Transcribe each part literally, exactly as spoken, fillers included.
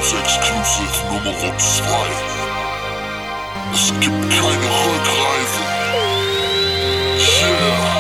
House Exclusive Nummer zwei. Es gibt keine Rückreise. Yeah.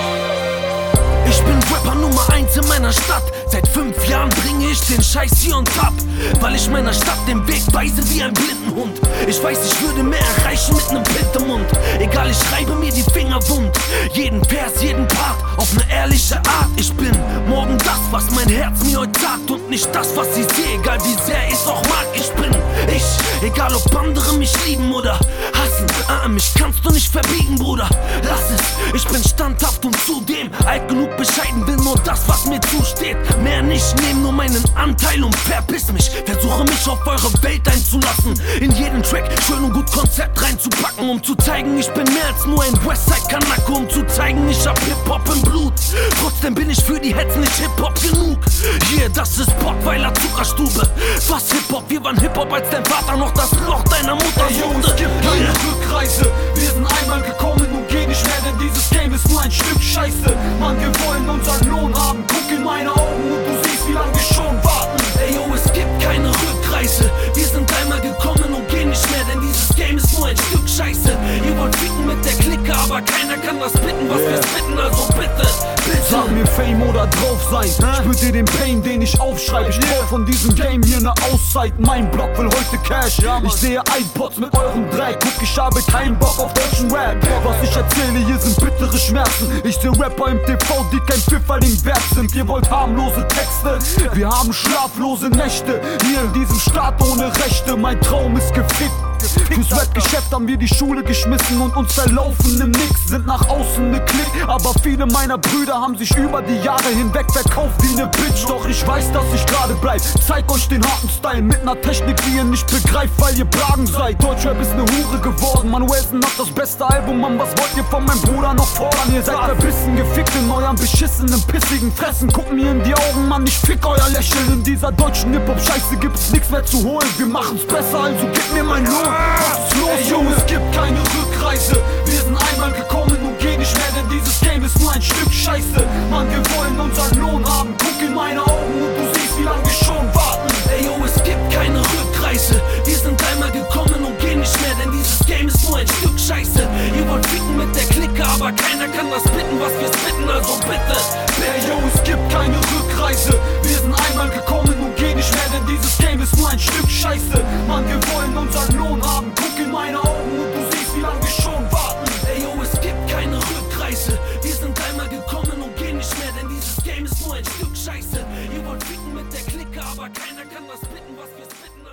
Ich bin Rapper Nummer eins in meiner Stadt. Seit fünf Jahren bringe ich den Scheiß hier und ab, weil ich meiner Stadt den Weg weise wie ein Blindenhund. Ich weiß, ich würde mehr erreichen mit nem Mund. Egal, ich schreibe mir die Finger wund. Jeden Vers, jeden Part auf ne ehrliche Art. Ich bin morgen das, was mein Herz mir heute sagt, und nicht das, was ich sehe, egal wie sehr ich's auch mag. Ich bin ich, egal ob andere mich lieben oder hassen. Ah, mich kannst du nicht verbiegen, Bruder, lass es. Ich bin standhaft und zudem alt genug, bescheiden, will nur das, was mir zusteht. Mehr nicht, nehm nur meinen Anteil und verpiss mich. Versuche mich auf eure Welt einzulassen, in jeden Track schön und gut Konzept reinzupacken, um zu zeigen, ich bin mehr als nur ein Westside-Kanake, um zu zeigen, ich hab Hip-Hop im Blut. Trotzdem bin ich für die Hetzen nicht Hip-Hop genug. Hier, das ist Pottweiler Zuckerstube. Was Hip-Hop? Wir waren Hip-Hop, als dein Vater noch das Loch deiner Mutter suchte. Hey, es gibt keine Rückreise. Wir sind einmal gekommen und gehen nicht mehr, denn dieses Game ist nur ein Stück Scheiße. Mann, wir wollen unseren Lohn haben. Guck in meine Augen und du siehst, wie lange wir schon warten. Ey, yo, es gibt keine Rückreise. Wir sind einmal gekommen und gehen nicht mehr, denn dieses Game ist nur ein Stück Scheiße. Ihr wollt ficken mit der Clique, aber keiner kann das bitten, was yeah. wir spitten, also bitte, bitte. Sag mir Fame oder drauf sein. Spür dir den Pain, den ich aufschreibe. Ich brauch von diesem Game hier ne Auszeit. Mein Block will heute Cash. Ich sehe iPods mit eurem Dreck. Guck, ich habe keinen Bock auf deutschen Rap. Was ich erzähle, hier sind bittere Schmerzen. Ich seh Rapper im T V, die kein Pfifferling wert sind. Ihr wollt harmlose Texte, wir haben schlaflose Nächte. Hier in diesem Staat ohne Rechte. Mein Traum ist gefickt. Fürs Rap-Geschäft haben wir die Schule geschmissen und uns verlaufen im Nix, sind nach außen ne Klick. Aber viele meiner Brüder haben sich über die Jahre hinweg verkauft wie ne Bitch. Doch ich weiß, dass ich gerade bleib. Zeig euch den harten Style mit ner Technik, die ihr nicht begreift, weil ihr Plagen seid. Deutschrap ist ne Hure geworden. Manuelsen hat das beste Album, Mann, was wollt ihr von meinem Bruder noch fordern? Ihr seid verbissen, gefickt in eurem beschissenen, pissigen Fressen. Guckt mir in die Augen, Mann, ich fick euer Lächeln. In dieser deutschen Hip-Hop-Scheiße gibt's nichts mehr zu holen. Wir machen's besser, also gib mir mein Lohn. Was ist los, Ey, Junge, es gibt keine Rückreise. Wir sind einmal gekommen und gehen nicht mehr, denn dieses Game ist nur ein Stück Scheiße. Mann, wir wollen unseren Lohn haben. Guck in meine Augen und du siehst, wie lange wir schon warten. Ey, yo, es gibt keine Rückreise. Wir sind einmal gekommen und gehen nicht mehr, denn dieses Game ist nur ein Stück Scheiße. Ihr wollt ficken mit der Clique, aber keiner kann das bitten, was wir spitten, also bitte, bitte. Ey, yo, es gibt keine Rückreise. Wir sind einmal gekommen und gehen nicht mehr, denn dieses Game ist nur ein Stück Scheiße. Mann, wir wollen unseren Lohn haben. Guck in meine Augen und du siehst, wie lange wir schon warten. Ey, yo, es gibt keine Rückreise. Wir sind einmal gekommen und gehen nicht mehr, denn dieses Game ist nur ein Stück Scheiße. Ihr wollt ficken mit der Clique, aber keiner kann das bitten, was wir spitten.